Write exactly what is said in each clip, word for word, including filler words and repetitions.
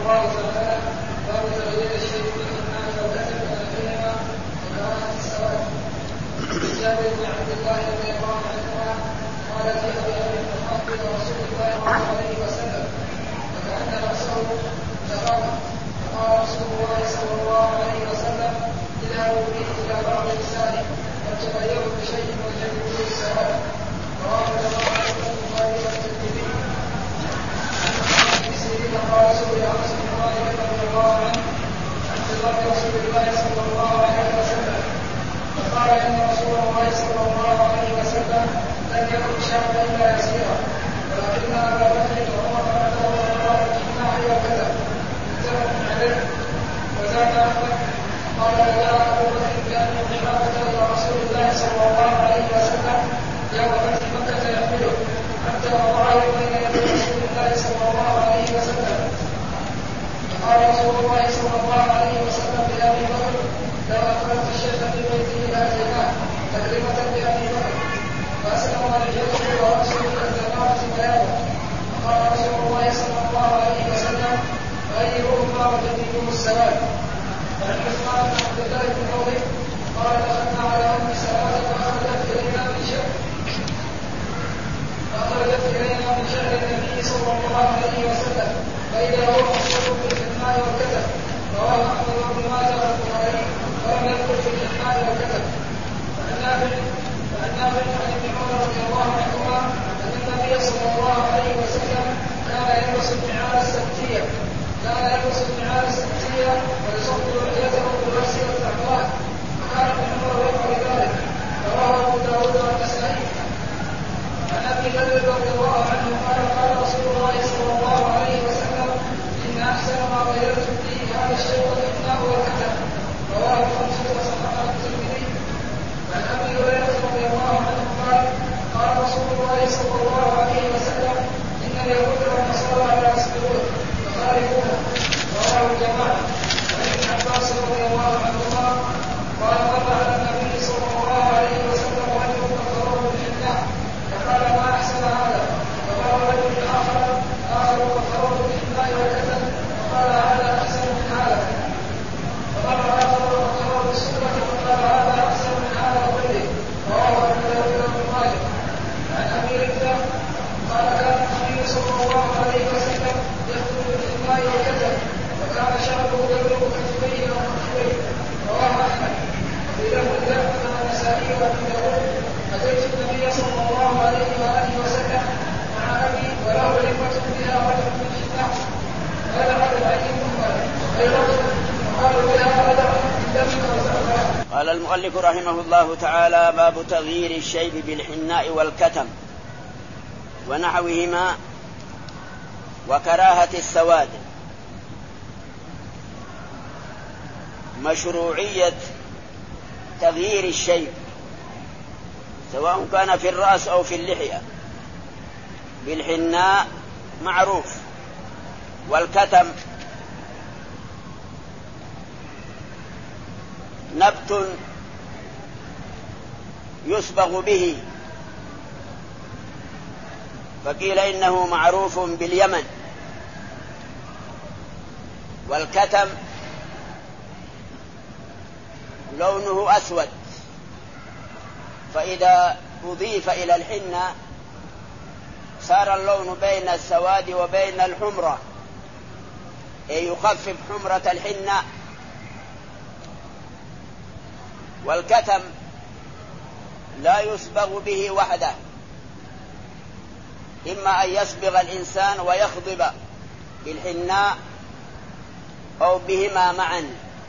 الله تعالى باب تغيير الشيء في الإيمان والكتب والعلم وكراهة السواد. جابر بن عبد الله رضي الله عنهما قال في أبي أبي محمد رسول الله صلى الله عليه وسلم وكأن رأسه تغرب فقال رسول الله صلى الله عليه وسلم اذهبوا به إلى بعض نسائه فتغيروا بشيء وجدوا به السواد. رواه البخاري والترمذي. قال رسول الله صلى الله عليه عن صفات رسول الله صلى الله عليه وسلم فقال ان رسول الله صلى الله عليه وسلم لم يكن شرا الا يسيرا ولكن ابا بكر وعمر اخذوا الله بالجماع والكذب متفق عليه. وزاد احمد قال جاء ابو بكر كان قرابه الى رسول الله صلى الله عليه وسلم يوم فتح مكه يحمله حتى وضعه بين يدي رسول الله صلى الله عليه وسلم. قال رسول الله صلى الله عليه وسلم لأبي بكر لو أخرجت الشيخ في بيته لأتيناه تكريمة لأبي بكر فأسلم رجلته ورأسه كالجماعة بياضا. فقال رسول الله صلى الله عليه وسلم غيروهما وجديدهم السواد. وعن عثمان بن عبد الله بن عوف قال دخلنا على أم سلمة فأخرجت إلينا من شأن فأخرجت إلينا من شأن النبي صلى الله عليه وسلم فإذا هو مصروف بالحماء والكتب. رواه أحمد بن ماجه والبخاري ولم يذكر في الحماء والكتب. وعن نافع وعن نافع عن ابن عمر رضي الله عنهما أن النبي صلى الله عليه وسلم كان يلبس النعال السبتية كان يلبس النعال السبتية ويصب لحيته بالرأس والزعفران وكان ابن عمر يفعل ذلك. رواه أبو داود والنسائي. عن أبي ذر رضي الله عنه قال قال رسول الله صلى الله عليه وسلم إن أحسن ما غيرتم فيه هذا الشيء الإثناء والكتب. رواه الخمسة وصححه الترمذي. عن أبي هريرة رضي الله عنه قال قال رسول الله صلى الله عليه وسلم إن اليهود والنصارى لا يصبرون فخالفوهم. رواه الجماعة. عن ابن عباس رضي الله عنهما قال مر على النبي صلى الله عليه وسلم رجل فخره بالحناء فقال ما أحسن هذا. فقال رجل آخر آخر فخره بالحناء والكتب فقال هذا أحسن من هذا. فقال آخر فخره بالسنة فقال هذا أحسن من هذا كله. رواه أبو داود بن ماجه. عن أبي رفاعة قال كان النبي صلى الله عليه وسلم يخطب بالحناء والكتب وكان شعره يبلغ كتفيه ومنخريه. رواه أحمد. وفي لفظ أحمد والنسائي وأبي داود أتيت النبي صلى الله عليه وآله وسلم مع أبي وله لقمة بها رجل من الحناء قال هذا الأيدي منكر أي رجل وقالوا بها رجل من دم وزعفران. قال المؤلف رحمه الله تعالى باب تغيير الشيب بالحناء والكتم ونحوهما وكراهة السواد. مشروعية تغيير الشيب سواء كان في الرأس أو في اللحية بالحناء معروف، والكتم نبت يصبغ به فقيل إنه معروف باليمن. والكتم لونه أسود فإذا أضيف إلى الحنة صار اللون بين السواد وبين الحمرة أي يخفف حمرة الحنة. والكتم لا يصبغ به وحده، إما أن يصبغ الإنسان ويخضب بالحناء أو بهما معا.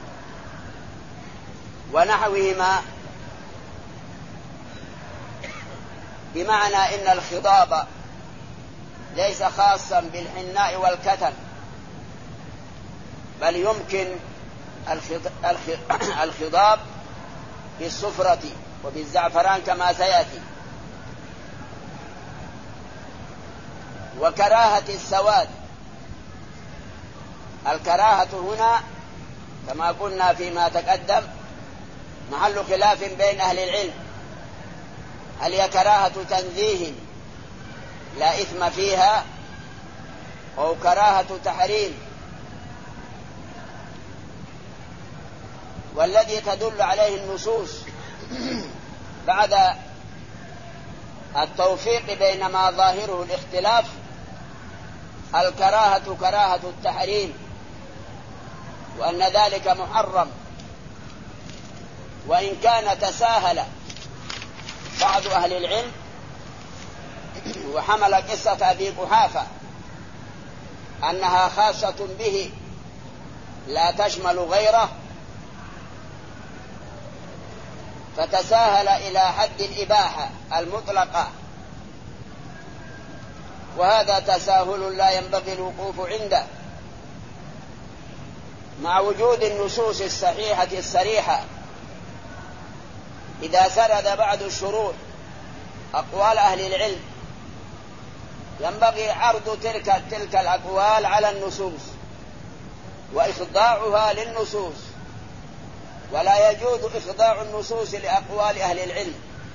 ونحوهما بمعنى إن الخضاب ليس خاصا بالحناء والكتم، بل يمكن الخضاب بالصفرة وبالزعفران كما سيأتي. وكراهة السواد، الكراهة هنا كما قلنا فيما تقدم محل خلاف بين أهل العلم، هل هي كراهة تنزيه لا إثم فيها أو كراهة تحريم والذي تدل عليه النصوص بعد التوفيق بين ما ظاهره الاختلاف الكراهة كراهة التحريم، وأن ذلك محرم، وإن كان تساهل بعض أهل العلم وحمل قصة أبي قحافة أنها خاصة به لا تشمل غيره، فتساهل إلى حد الإباحة المطلقة، وهذا تساهل لا ينبغي الوقوف عنده، مع وجود النصوص الصحيحة الصريحة. إذا سرد بعض الشروط أقوال أهل العلم ينبغي عرض تلك, تلك الأقوال على النصوص وإخضاعها للنصوص، ولا يجوز إخضاع النصوص لأقوال أهل العلم،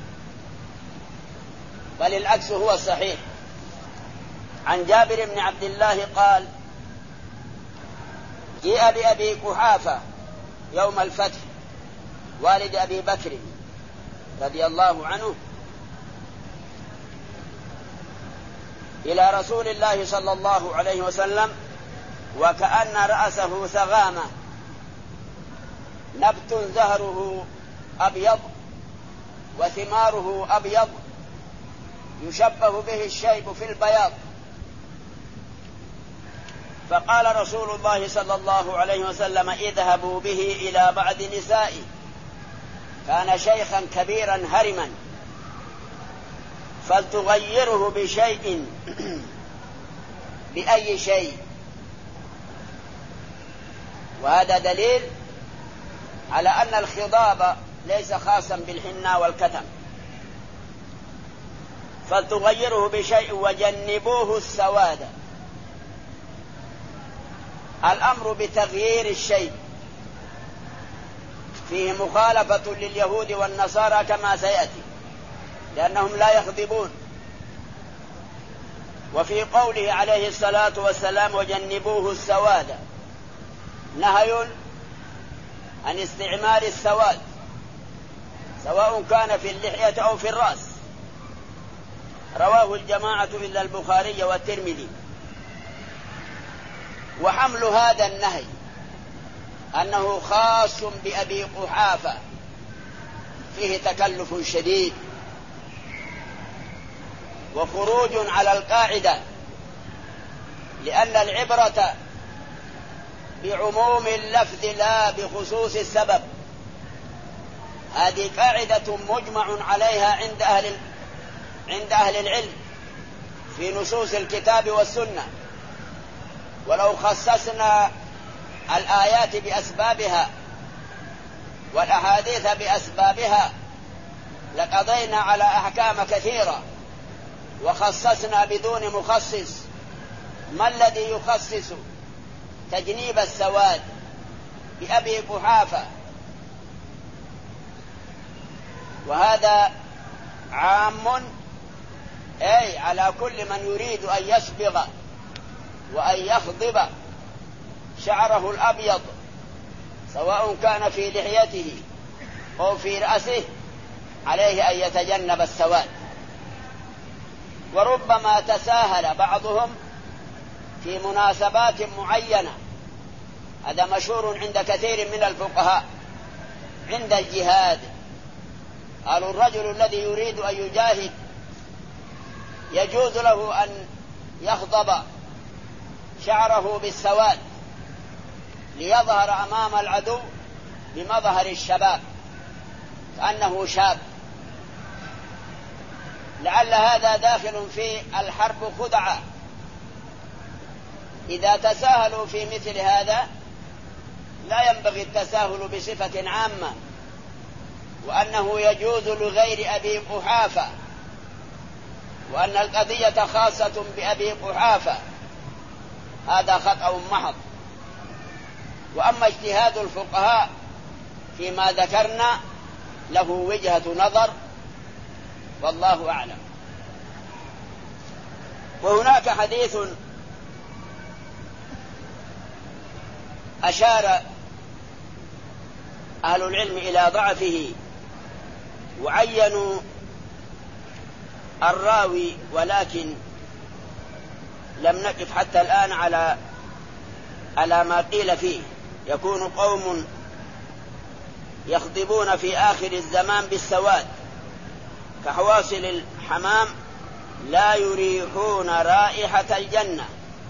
بل العكس هو الصحيح. عن جابر بن عبد الله قال: جيء بأبي قحافة يوم الفتح والد أبي بكر رضي الله عنه إلى رسول الله صلى الله عليه وسلم، وكأن رأسه ثغامة، نبت زهره أبيض وثماره أبيض يشبه به الشيب في البياض. فقال رسول الله صلى الله عليه وسلم: اذهبوا به إلى بعض نسائي. كان شيخا كبيرا هرما، فلتغيره بشيء. بأي شيء؟ وهذا دليل على أن الخضاب ليس خاصا بالحنة والكتم. فلتغيره بشيء وجنبوه السواد. الأمر بتغيير الشيء فيه مخالفة لليهود والنصارى كما سيأتي، لأنهم لا يخضبون. وفي قوله عليه الصلاة والسلام: وجنبوه السواد، نهي عن استعمال السواد، سواء كان في اللحية أو في الرأس. رواه الجماعة إلا البخاري والترمذي. وحمل هذا النهي أنه خاص بأبي قحافة فيه تكلف شديد وخروج على القاعدة، لأن العبرة بعموم اللفظ لا بخصوص السبب. هذه قاعدة مجمع عليها عند أهل عند أهل العلم في نصوص الكتاب والسنة. ولو خصصنا الآيات بأسبابها والأحاديث بأسبابها لقضينا على أحكام كثيرة، وخصصنا بدون مخصص. ما الذي يخصص تجنيب السواد بأبي قحافة؟ وهذا عام أي على كل من يريد أن يسبغ وأن يخضب شعره الأبيض، سواء كان في لحيته أو في رأسه، عليه أن يتجنب السواد. وربما تساهل بعضهم في مناسبات معينة، هذا مشهور عند كثير من الفقهاء. عند الجهاد قالوا: الرجل الذي يريد أن يجاهد يجوز له أن يخضب شعره بالسواد ليظهر أمام العدو بمظهر الشباب كأنه شاب. لعل هذا داخل في الحرب خدعة. إذا تساهلوا في مثل هذا لا ينبغي التساهل بصفة عامة، وأنه يجوز لغير أبي قحافة، وأن القضية خاصة بأبي قحافة، هذا خطأ محض. وأما اجتهاد الفقهاء فيما ذكرنا له وجهة نظر، والله أعلم. وهناك حديث أهل العلم إلى ضعفه وعينوا الراوي، ولكن لم نقف حتى الآن على على ما قيل فيه. يكون قوم يخضبون في آخر الزمان بالسواد كحواصل الحمام لا يريحون رائحة الجنة.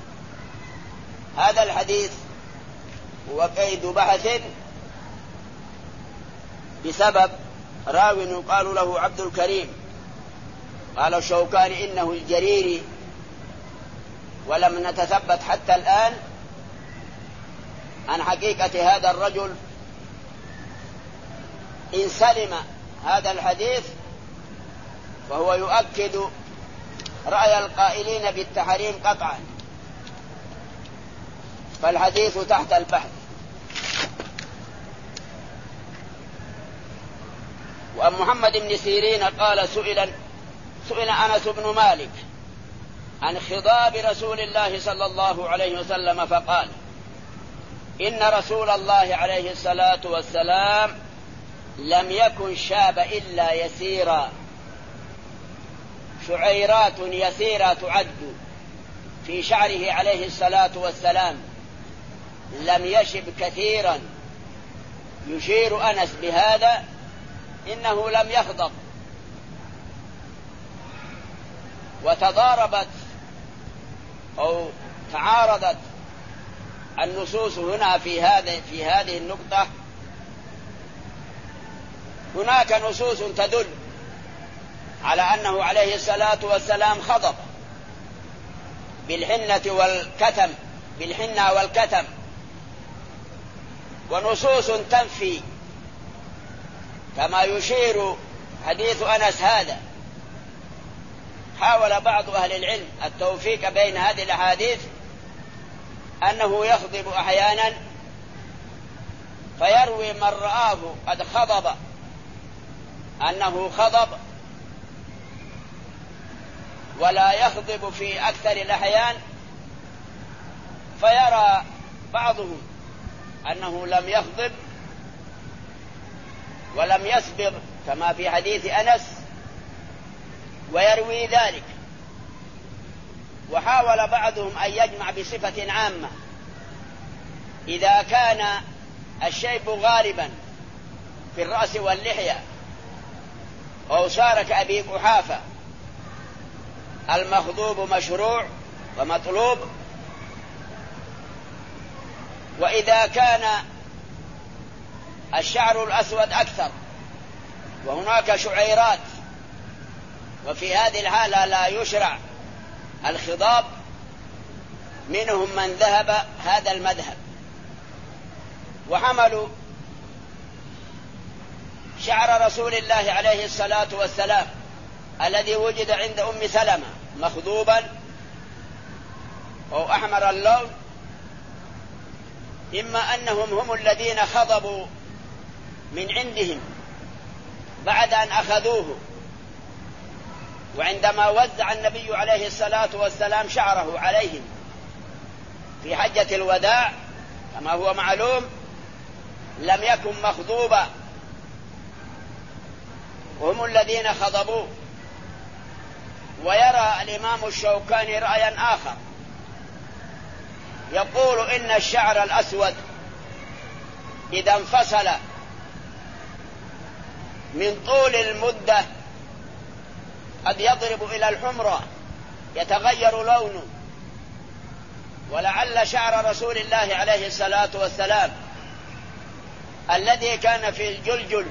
هذا الحديث هو قيد بحث بسبب راو يقال له عبد الكريم، قال الشوكاني إنه الجريري، ولم نتثبت حتى الآن عن حقيقة هذا الرجل. إن سلم هذا الحديث فهو يؤكد رأي القائلين بالتحريم قطعا، فالحديث تحت البحث. وعن محمد بن سيرين قال سئل سئل أنس بن مالك عن خضاب رسول الله صلى الله عليه وسلم فقال: إن رسول الله عليه الصلاة والسلام لم يكن شاب إلا يسيرا، شعيرات يسيرة تعد في شعره عليه الصلاة والسلام، لم يشب كثيرا. يشير أنس بهذا إنه لم يخضب. وتضاربت أو تعارضت النصوص هنا في هذه في هذه النقطة. هناك نصوص تدل على أنه عليه الصلاة والسلام خضب بالحنة والكتم بالحنة والكتم، ونصوص تنفي، كما يشير حديث أنس هذا. حاول بعض أهل العلم التوفيق بين هذه الأحاديث، أنه يخضب أحيانا فيروي من رآه قد خضب أنه خضب، ولا يخضب في أكثر الأحيان، فيرى بعضهم أنه لم يخضب ولم يسبق كما في حديث أنس ويروي ذلك. وحاول بعضهم أن يجمع بصفة عامة: إذا كان الشيب غالبا في الرأس واللحية أو صار كأبي قحافة المخضوب مشروع ومطلوب، وإذا كان الشعر الأسود أكثر وهناك شعيرات وفي هذه الحالة لا يشرع الخضاب، منهم من ذهب هذا المذهب وحملوا شعر رسول الله عليه الصلاة والسلام الذي وجد عند أم سلمة مخضوبا أو أحمر اللون، إما أنهم هم الذين خضبوا من عندهم بعد أن أخذوه، وعندما وزع النبي عليه الصلاة والسلام شعره عليهم في حجة الوداع كما هو معلوم لم يكن مخضوبا، وهم الذين خضبوه. ويرى الإمام الشوكاني رأيا آخر، يقول إن الشعر الأسود إذا انفصل من طول المدة قد يضرب إلى الحمرة يتغير لونه، ولعل شعر رسول الله عليه الصلاة والسلام الذي كان في الجلجل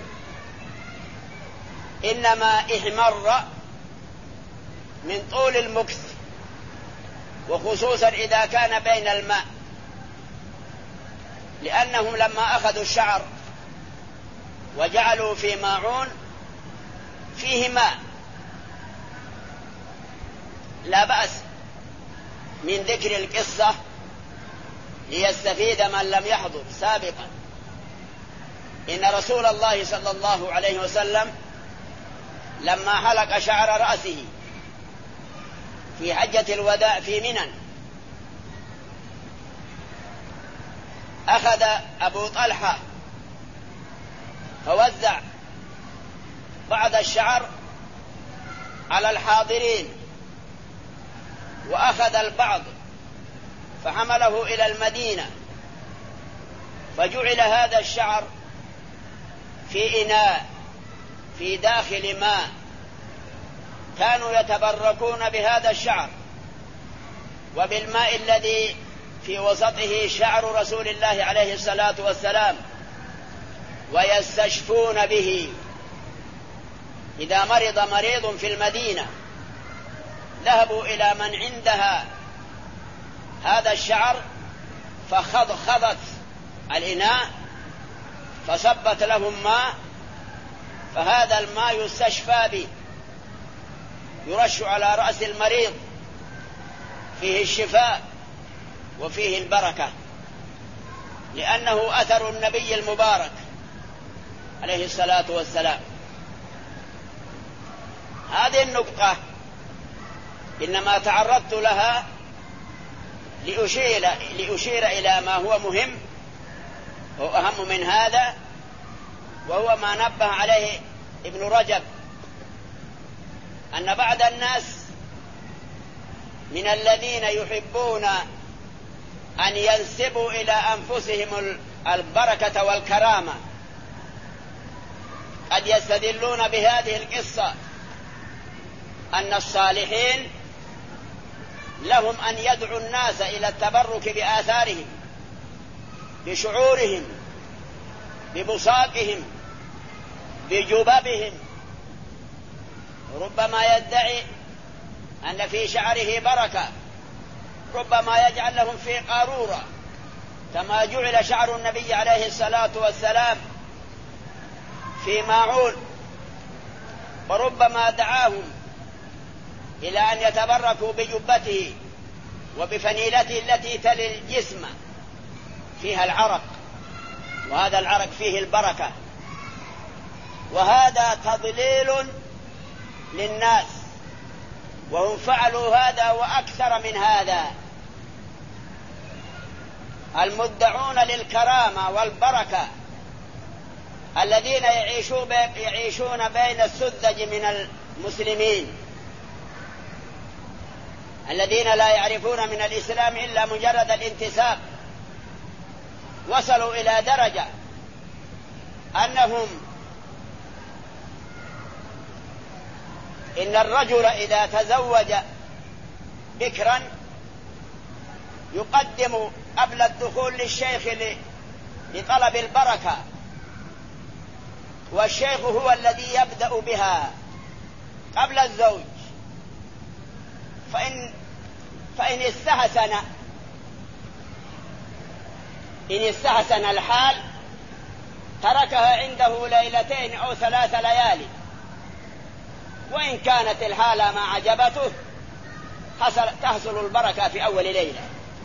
إنما احمر من طول المكث، وخصوصا إذا كان بين الماء، لأنهم لما أخذوا الشعر وجعلوا في ماعون فيه ماء لا بأس من ذكر القصة ليستفيد من لم يحضر سابقا. إن رسول الله صلى الله عليه وسلم لما حلق شعر رأسه في حجة الوداع في منى أخذ أبو طلحة فوزع بعض الشعر على الحاضرين، وأخذ البعض فحمله إلى المدينة، فجعل هذا الشعر في إناء في داخل ماء، كانوا يتبركون بهذا الشعر وبالماء الذي في وسطه شعر رسول الله عليه الصلاة والسلام، ويستشفون به. إذا مرض مريض في المدينة ذهبوا إلى من عندها هذا الشعر فخضخضت الإناء فصبت لهم ماء، فهذا الماء يستشفى به، يرش على رأس المريض، فيه الشفاء وفيه البركة، لأنه أثر النبي المبارك عليه الصلاة والسلام. هذه النقطة إنما تعرضت لها لأشير, لأشير إلى ما هو مهم وأهم من هذا، وهو ما نبه عليه ابن رجب، أن بعض الناس من الذين يحبون أن ينسبوا إلى أنفسهم البركة والكرامة قد يستدلون بهذه القصة أن الصالحين لهم أن يدعوا الناس إلى التبرك بآثارهم، بشعورهم، ببصاقهم، بجبابهم. ربما يدعي أن في شعره بركة، ربما يجعل لهم في قارورة كما جعل شعر النبي عليه الصلاة والسلام في ماعون، وربما دعاهم إلى أن يتبركوا بجبته وبفنيلته التي تلي الجسم فيها العرق، وهذا العرق فيه البركة. وهذا تضليل للناس، وهم فعلوا هذا وأكثر من هذا. المدعون للكرامة والبركة الذين يعيشون بين السذج من المسلمين، الذين لا يعرفون من الإسلام إلا مجرد الانتساب، وصلوا إلى درجة أنهم إن الرجل إذا تزوج بكرا يقدم قبل الدخول للشيخ لطلب البركة، والشيخ هو الذي يبدأ بها قبل الزوج، فإن, فإن استحسن إن استحسن الحال تركها عنده ليلتين أو ثلاث ليالي، وإن كانت الحالة ما عجبته تحصل البركة في أول ليلة،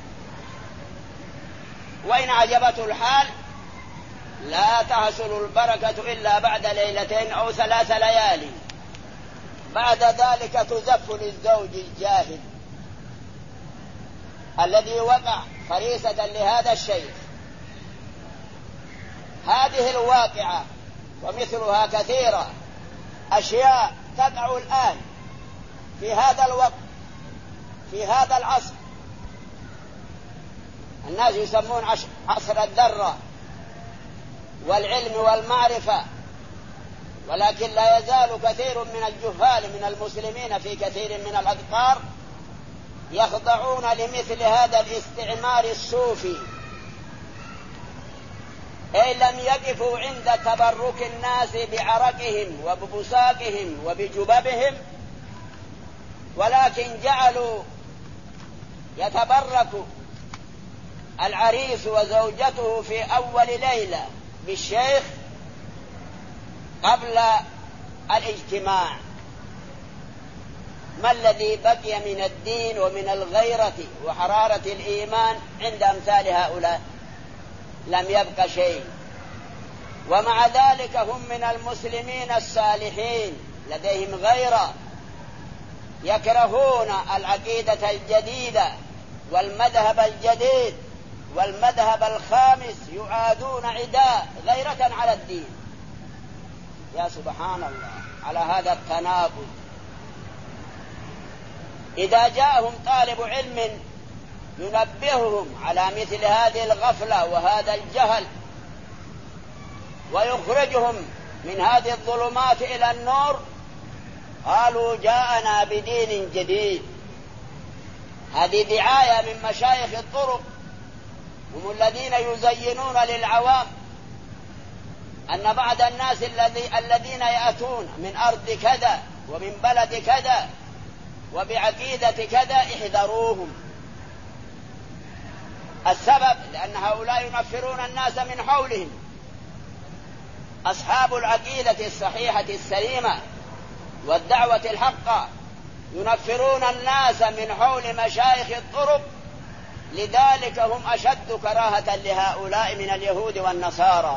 وإن عجبته الحال لا تحصل البركة إلا بعد ليلتين أو ثلاث ليالي. بعد ذلك تزف للزوج الجاهل الذي وقع فريسة لهذا الشيخ. هذه الواقعة ومثلها كثيرة، أشياء تقع الآن في هذا الوقت في هذا العصر. الناس يسمون عصر الذرة والعلم والمعرفة، ولكن لا يزال كثير من الجهال من المسلمين في كثير من الأقطار يخضعون لمثل هذا الاستعمار الصوفي، أي لم يقفوا عند تبرك الناس بعرقهم وببساقهم وبجببهم، ولكن جعلوا يتبرك العريس وزوجته في أول ليلة بالشيخ قبل الاجتماع. ما الذي بقي من الدين ومن الغيرة وحرارة الإيمان عند أمثال هؤلاء؟ لم يبق شيء. ومع ذلك هم من المسلمين الصالحين لديهم غيرة، يكرهون العقيدة الجديدة والمذهب الجديد والمذهب الخامس، يعادون عداء غيرة على الدين. يا سبحان الله على هذا التناقض. إذا جاءهم طالب علم ينبههم على مثل هذه الغفلة وهذا الجهل ويخرجهم من هذه الظلمات إلى النور، قالوا جاءنا بدين جديد. هذه دعاية من مشايخ الطرق، هم الذين يزينون للعوام أن بعض الناس الذين يأتون من أرض كذا ومن بلد كذا وبعقيدة كذا احذروهم. السبب لأن هؤلاء ينفرون الناس من حولهم. أصحاب العقيدة الصحيحة السليمة والدعوة الحقة ينفرون الناس من حول مشايخ الطرق، لذلك هم أشد كراهة لهؤلاء من اليهود والنصارى.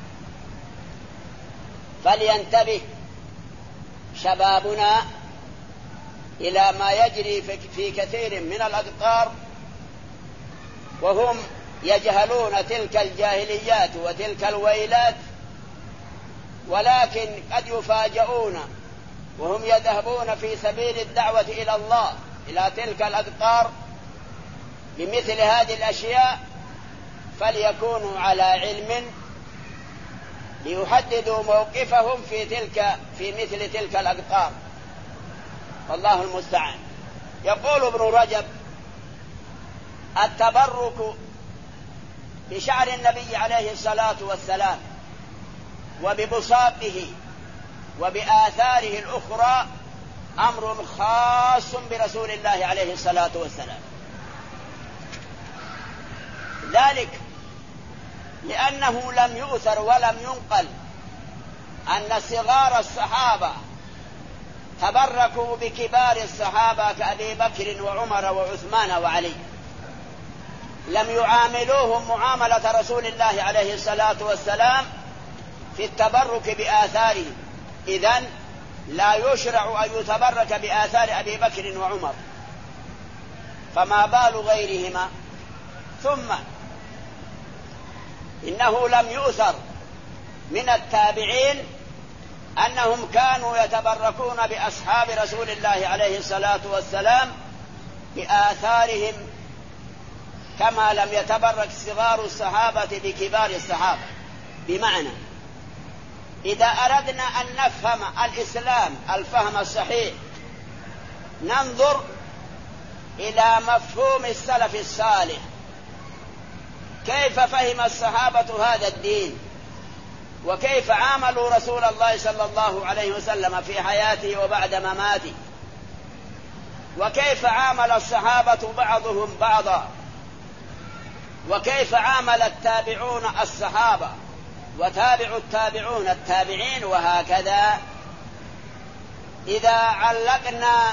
فلينتبه شبابنا إلى ما يجري في كثير من الأقطار، وهم يجهلون تلك الجاهليات وتلك الويلات، ولكن قد يفاجؤون وهم يذهبون في سبيل الدعوة إلى الله إلى تلك الأقطار بمثل هذه الأشياء، فليكونوا على علم ليحددوا موقفهم في تلك في مثل تلك الأقطار، والله المستعان. يقول ابن رجب: التبرك بشعر النبي عليه الصلاة والسلام وببصاقه وبآثاره الأخرى أمر خاص برسول الله عليه الصلاة والسلام، ذلك لأنه لم يؤثر ولم ينقل أن صغار الصحابة تبركوا بكبار الصحابة كأبي بكر وعمر وعثمان وعلي، لم يعاملوهم معاملة رسول الله عليه الصلاة والسلام في التبرك بآثارهم، إذن لا يشرع أن يتبرك بآثار أبي بكر وعمر، فما بال غيرهما. ثم إنه لم يؤثر من التابعين أنهم كانوا يتبركون بأصحاب رسول الله عليه الصلاة والسلام بآثارهم كما لم يتبرك صغار الصحابة بكبار الصحابة. بمعنى إذا أردنا أن نفهم الإسلام الفهم الصحيح ننظر إلى مفهوم السلف الصالح، كيف فهم الصحابة هذا الدين وكيف عاملوا رسول الله صلى الله عليه وسلم في حياته وبعد مماته، وكيف عامل الصحابة بعضهم بعضا، وكيف عامل التابعون الصحابة وتابع التابعون التابعين، وهكذا. إذا علقنا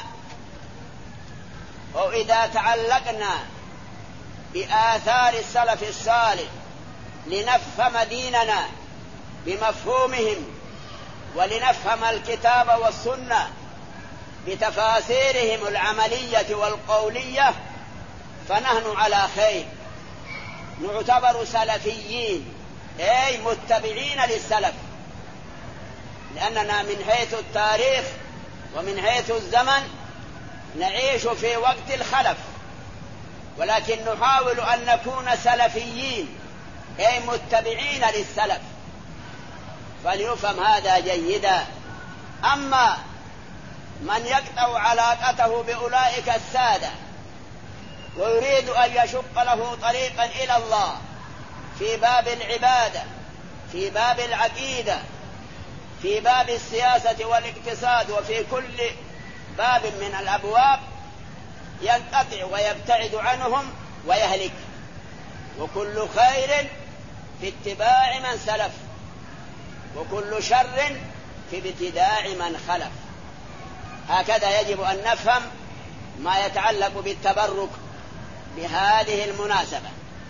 أو إذا تعلقنا بآثار السلف الصالح لنفهم ديننا بمفهومهم ولنفهم الكتاب والسنة بتفاسيرهم العملية والقولية فنحن على خير، نعتبر سلفيين أي متبعين للسلف، لأننا من حيث التاريخ ومن حيث الزمن نعيش في وقت الخلف، ولكن نحاول أن نكون سلفيين أي متبعين للسلف، فليفهم هذا جيدا. أما من يقطع علاقته بأولئك السادة ويريد أن يشق له طريقا إلى الله في باب العبادة، في باب العقيدة، في باب السياسة والاقتصاد، وفي كل باب من الأبواب ينقطع ويبتعد عنهم ويهلك، وكل خير في اتباع من سلف وكل شر في ابتداع من خلف. هكذا يجب أن نفهم ما يتعلق بالتبرك بهذه المناسبة.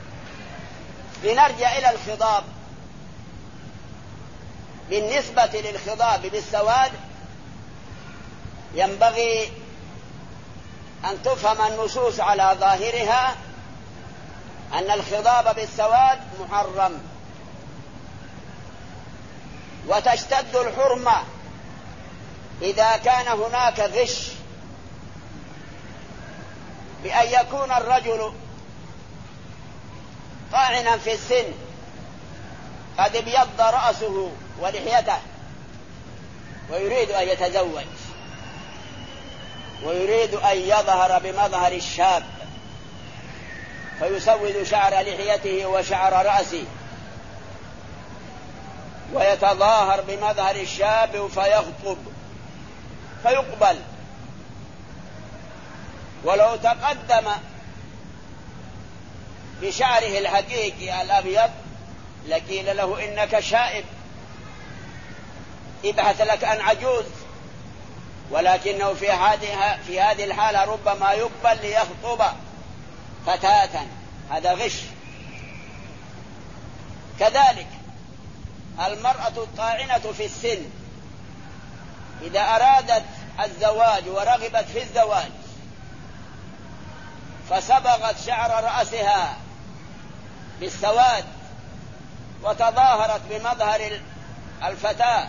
لنرجع إلى الخضاب. بالنسبة للخضاب بالسواد ينبغي أن تفهم النصوص على ظاهرها أن الخضاب بالسواد محرم، وتشتد الحرمة إذا كان هناك غش، بأن يكون الرجل طاعنا في السن قد ابيض رأسه ولحيته ويريد أن يتزوج ويريد أن يظهر بمظهر الشاب، فيسود شعر لحيته وشعر رأسه ويتظاهر بمظهر الشاب فيخطب فيقبل، ولو تقدم بشعره الحقيقي الأبيض لقيل له إنك شائب ابحث لك عن عجوز، ولكنه في هذه في هذه الحالة ربما يقبل ليخطب فتاة، هذا غش. كذلك المرأة الطاعنة في السن إذا أرادت الزواج ورغبت في الزواج فصبغت شعر رأسها بالسواد وتظاهرت بمظهر الفتاة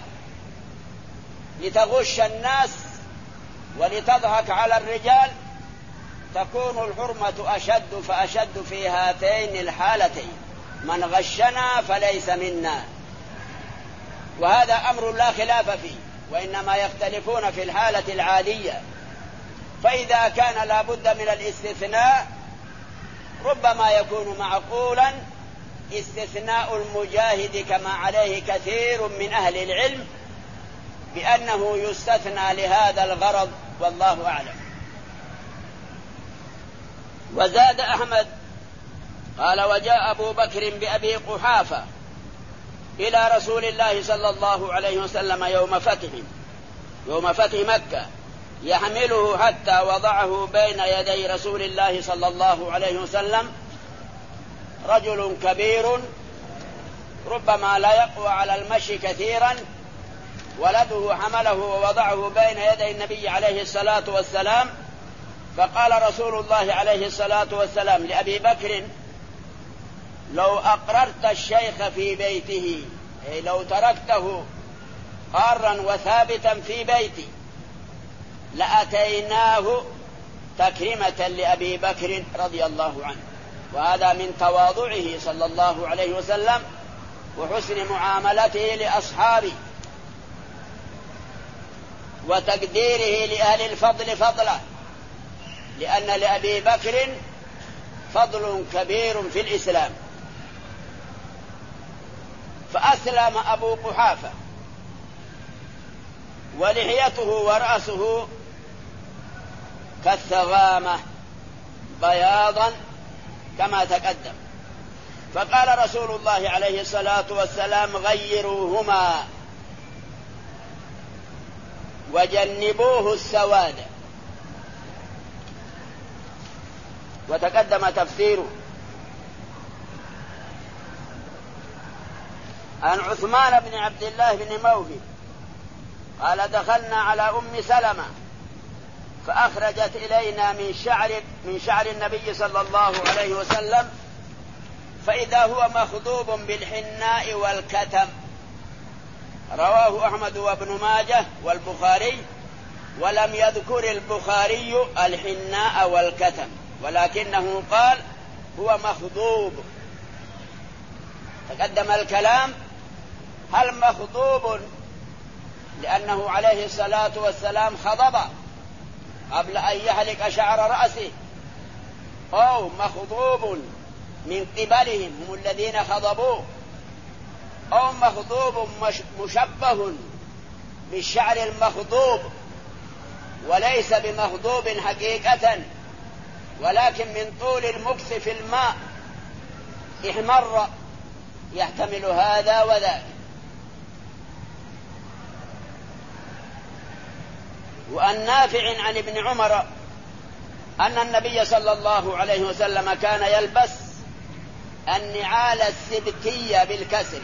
لتغش الناس ولتضحك على الرجال، تكون الحرمة أشد فأشد في هاتين الحالتين، من غشنا فليس منا. وهذا أمر لا خلاف فيه، وإنما يختلفون في الحالة العادية. فإذا كان لا بد من الاستثناء ربما يكون معقولا استثناء المجاهد كما عليه كثير من أهل العلم بأنه يستثنى لهذا الغرض، والله أعلم. وزاد أحمد قال: وجاء أبو بكر بأبي قحافة إلى رسول الله صلى الله عليه وسلم يوم فتح يوم فتح مكة يحمله حتى وضعه بين يدي رسول الله صلى الله عليه وسلم، رجل كبير ربما لا يقوى على المشي كثيرا، ولده حمله ووضعه بين يدي النبي عليه الصلاة والسلام. فقال رسول الله عليه الصلاة والسلام لأبي بكر: لو أقررت الشيخ في بيته، أي لو تركته قارا وثابتا في بيتي لأتيناه تكريمة لأبي بكر رضي الله عنه. وهذا من تواضعه صلى الله عليه وسلم وحسن معاملته لأصحابه وتقديره لأهل الفضل فضله، لأن لأبي بكر فضل كبير في الإسلام. فأسلم أبو قحافة ولحيته ورأسه كالثغامة بياضا كما تقدم. فقال رسول الله عليه الصلاة والسلام: غيروهما وجنبوه السواد. وتقدم تفسيره. عن عثمان بن عبد الله بن موهب قال: دخلنا على أم سلمة فأخرجت إلينا من شعر من شعر النبي صلى الله عليه وسلم، فإذا هو مخضوب بالحناء والكتم. رواه أحمد وابن ماجه والبخاري، ولم يذكر البخاري الحناء والكتم، ولكنه قال هو مخضوب. تقدم الكلام هل مخضوب لأنه عليه الصلاة والسلام خضب قبل أن يحلق شعر رأسه، أو مخضوب من قبلهم هم الذين خضبوه، أو مخضوب مشبه بالشعر المخضوب وليس بمخضوب حقيقة، ولكن من طول المكث في الماء احمر، يحتمل هذا وذاك. وعن نافع عن ابن عمر أن النبي صلى الله عليه وسلم كان يلبس النعال السبتية بالكسر.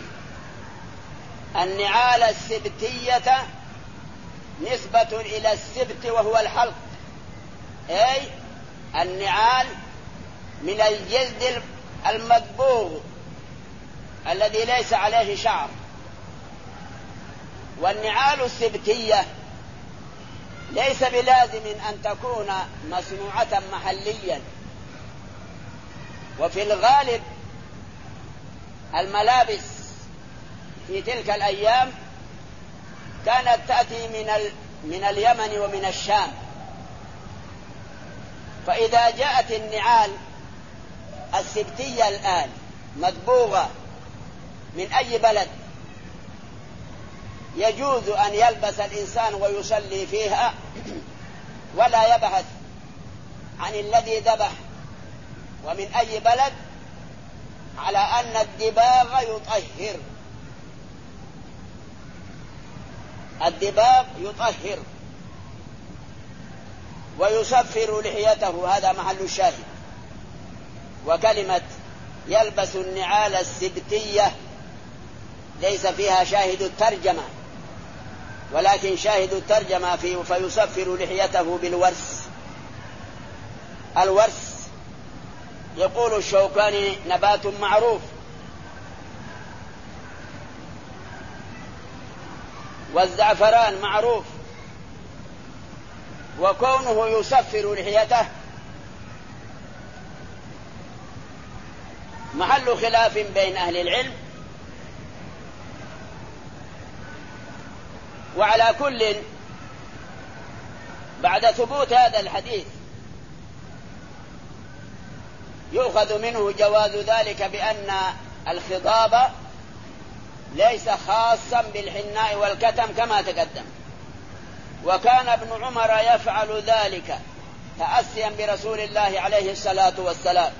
النعال السبتية نسبة إلى السبت وهو الحلق، أي النعال من الجلد المدبوغ الذي ليس عليه شعر، والنعال السبتية ليس بلازم أن تكون مصنوعة محليا، وفي الغالب الملابس في تلك الأيام كانت تأتي من من اليمن ومن الشام، فإذا جاءت النعال السبتية الآن مدبوغة من أي بلد يجوز أن يلبس الإنسان ويصلي فيها ولا يبحث عن الذي ذبح ومن أي بلد، على أن الدباغ يطهر، الدباغ يطهر ويصفر لحيته، هذا محل الشاهد. وكلمة يلبس النعال السبتية ليس فيها شاهد الترجمة، ولكن شاهد الترجمة فيه فيصفر لحيته بالورس. الورس يقول الشوكاني نبات معروف، والزعفران معروف، وكونه يصفر لحيته محل خلاف بين أهل العلم. وعلى كل بعد ثبوت هذا الحديث يؤخذ منه جواز ذلك بأن الخضاب ليس خاصا بالحناء والكتم كما تقدم، وكان ابن عمر يفعل ذلك تأسيا برسول الله عليه الصلاة والسلام.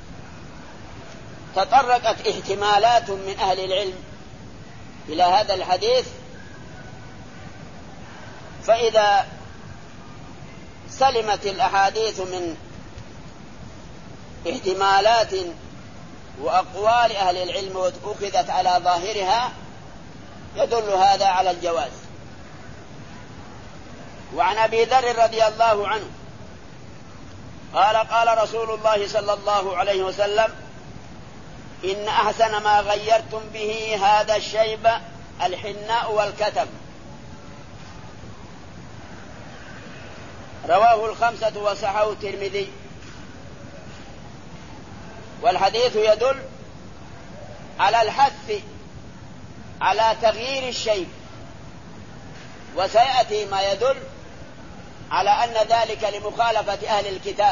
تطرقت احتمالات من أهل العلم إلى هذا الحديث، فإذا سلمت الأحاديث من احتمالات وأقوال أهل العلم وأخذت على ظاهرها يدل هذا على الجواز. وعن أبي ذر رضي الله عنه قال قال رسول الله صلى الله عليه وسلم: إن أحسن ما غيرتم به هذا الشيب الحناء والكتم. رواه الخمسة وصححه الترمذي. والحديث يدل على الحث على تغيير الشيب، وسيأتي ما يدل على أن ذلك لمخالفة أهل الكتاب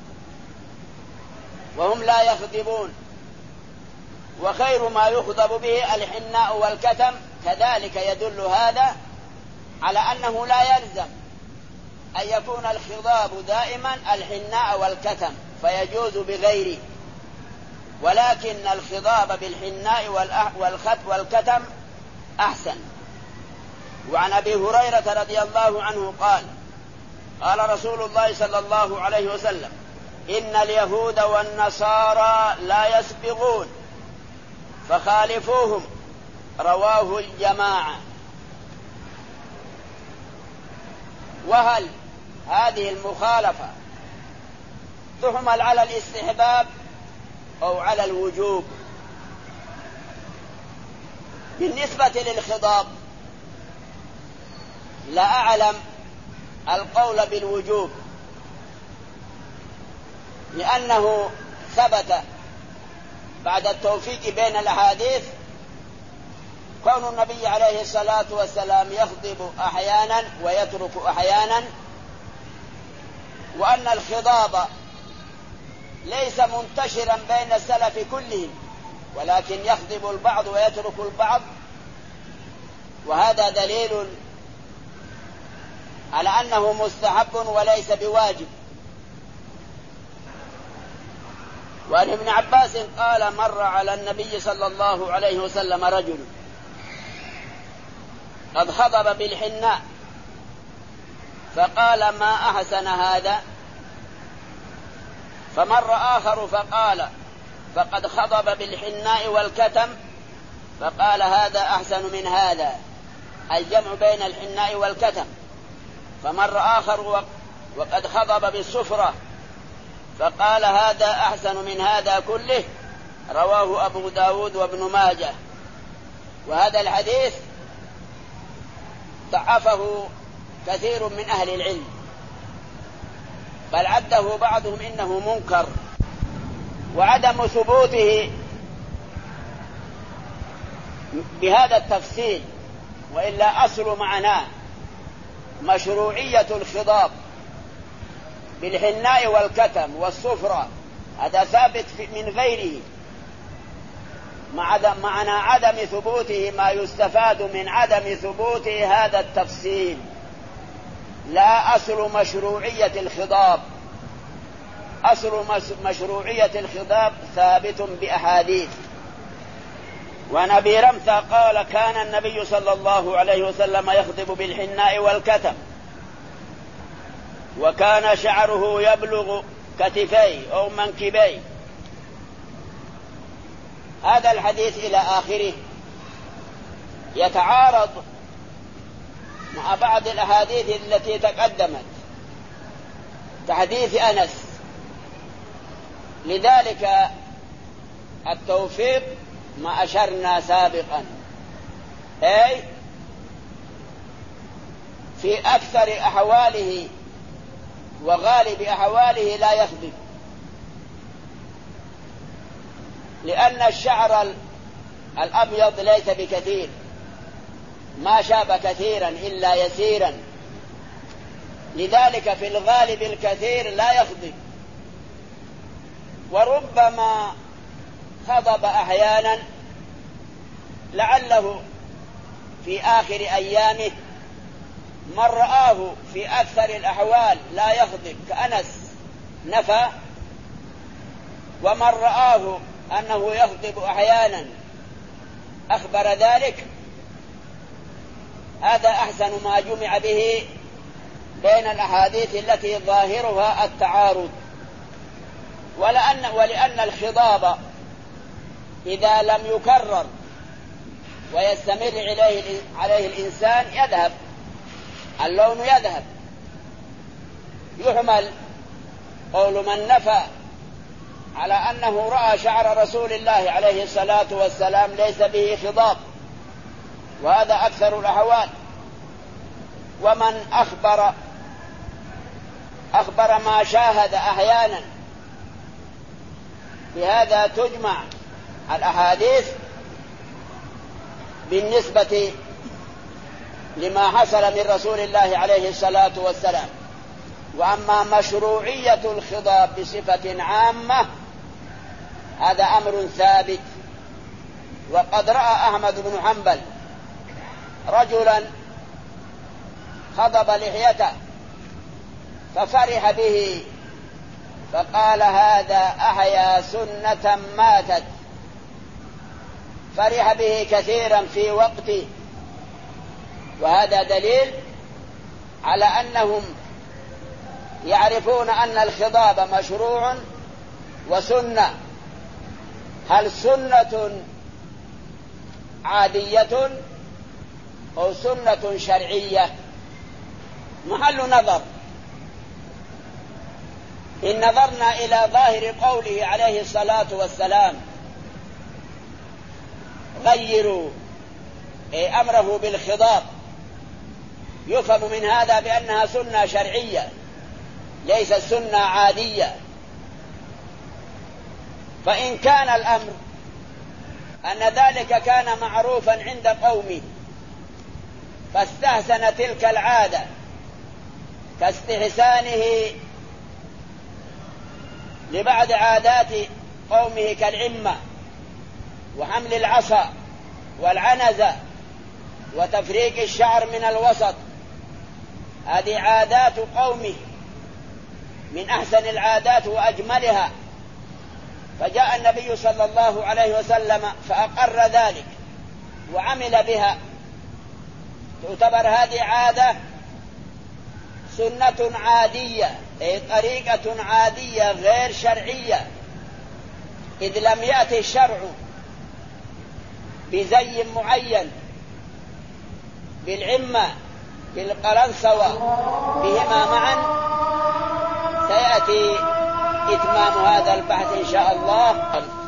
وهم لا يخضبون، وخير ما يخضب به الحناء والكتم. كذلك يدل هذا على أنه لا يلزم أن يكون الخضاب دائما الحناء والكتم، فيجوز بغيره، ولكن الخضاب بالحناء والكتم أحسن. وعن أبي هريرة رضي الله عنه قال قال رسول الله صلى الله عليه وسلم: إن اليهود والنصارى لا يسبغون فخالفوهم. رواه الجماعة. وهل هذه المخالفة تحمل على الاستحباب أو على الوجوب؟ بالنسبة للخضاب لا أعلم القول بالوجوب، لأنه ثبت بعد التوفيق بين الأحاديث كون النبي عليه الصلاة والسلام يخضب أحيانا ويترك أحيانا، وأن الخضاب ليس منتشرا بين السلف كلهم، ولكن يخضب البعض ويترك البعض، وهذا دليل على أنه مستحب وليس بواجب. وعن ابن عباس قال: مر على النبي صلى الله عليه وسلم رجل قد خضب بالحناء فقال: ما أحسن هذا. فمر آخر فقال: فقد خضب بالحناء والكتم، فقال: هذا أحسن من هذا، الجمع بين الحناء والكتم. فمر آخر وقد خضب بالصفرة، فقال: هذا أحسن من هذا كله. رواه أبو داود وابن ماجه. وهذا الحديث ضعفه كثير من أهل العلم، بل عده بعضهم إنه منكر. وعدم ثبوته بهذا التفصيل، وإلا أصل معناه مشروعية الخضاب بالحناء والكتم والصفرة، هذا ثابت من غيره. معنى عدم ثبوته ما يستفاد من عدم ثبوته هذا التفصيل، لا أصل مشروعية الخضاب. أصل مشروعية الخضاب ثابت بأحاديث. وعن أبي رمثة قال: كان النبي صلى الله عليه وسلم يخضب بالحناء والكتم، وكان شعره يبلغ كتفيه أو منكبيه. هذا الحديث إلى آخره يتعارض مع بعض الأحاديث التي تقدمت كحديث أنس. لذلك التوفيق ما أشرنا سابقا، أي في أكثر أحواله وغالب أحواله لا يخضب، لأن الشعر الأبيض ليس بكثير، ما شاب كثيرا إلا يسيرا، لذلك في الغالب الكثير لا يخضب. وربما خضب أحيانا لعله في آخر أيامه، من رآه في أكثر الأحوال لا يخضب كأنس نفى، ومن رآه أنه يخضب أحيانا أخبر ذلك. هذا أحسن ما جمع به بين الأحاديث التي ظاهرها التعارض. ولأن, ولأن الخضاب إذا لم يكرر ويستمر عليه, عليه الإنسان يذهب، اللون يذهب. يحمل قول من نفى على أنه رأى شعر رسول الله عليه الصلاة والسلام ليس به خضاب، وهذا أكثر الأحوال. ومن أخبر أخبر ما شاهد أحيانا، بهذا تجمع الأحاديث بالنسبة لما حصل من رسول الله عليه الصلاة والسلام. وأما مشروعية الخضاب بصفة عامة هذا أمر ثابت. وقد رأى أحمد بن حنبل رجلا خضب لحيته ففرح به، فقال: هذا أحيا سنة ماتت. فرح به كثيرا في وقته، وهذا دليل على أنهم يعرفون أن الخضاب مشروع وسنة. هل سنة عادية أو سنة شرعية؟ محل نظر. إن نظرنا إلى ظاهر قوله عليه الصلاة والسلام: غيروا أمره بالخضاب، يفهم من هذا بأنها سنة شرعية ليست سنة عادية. فإن كان الأمر أن ذلك كان معروفا عند قومه فاستحسن تلك العادة كاستحسانه لبعض عادات قومه كالعمة وحمل العصا والعنزة وتفريق الشعر من الوسط، هذه عادات قومه من أحسن العادات وأجملها، فجاء النبي صلى الله عليه وسلم فأقر ذلك وعمل بها، تعتبر هذه عادة سنة عادية، أي طريقة عادية غير شرعية، إذ لم يأتي الشرع بزي معين بالعمة بالقرنسوة بهما معا. سيأتي إتمام هذا البحث إن شاء الله.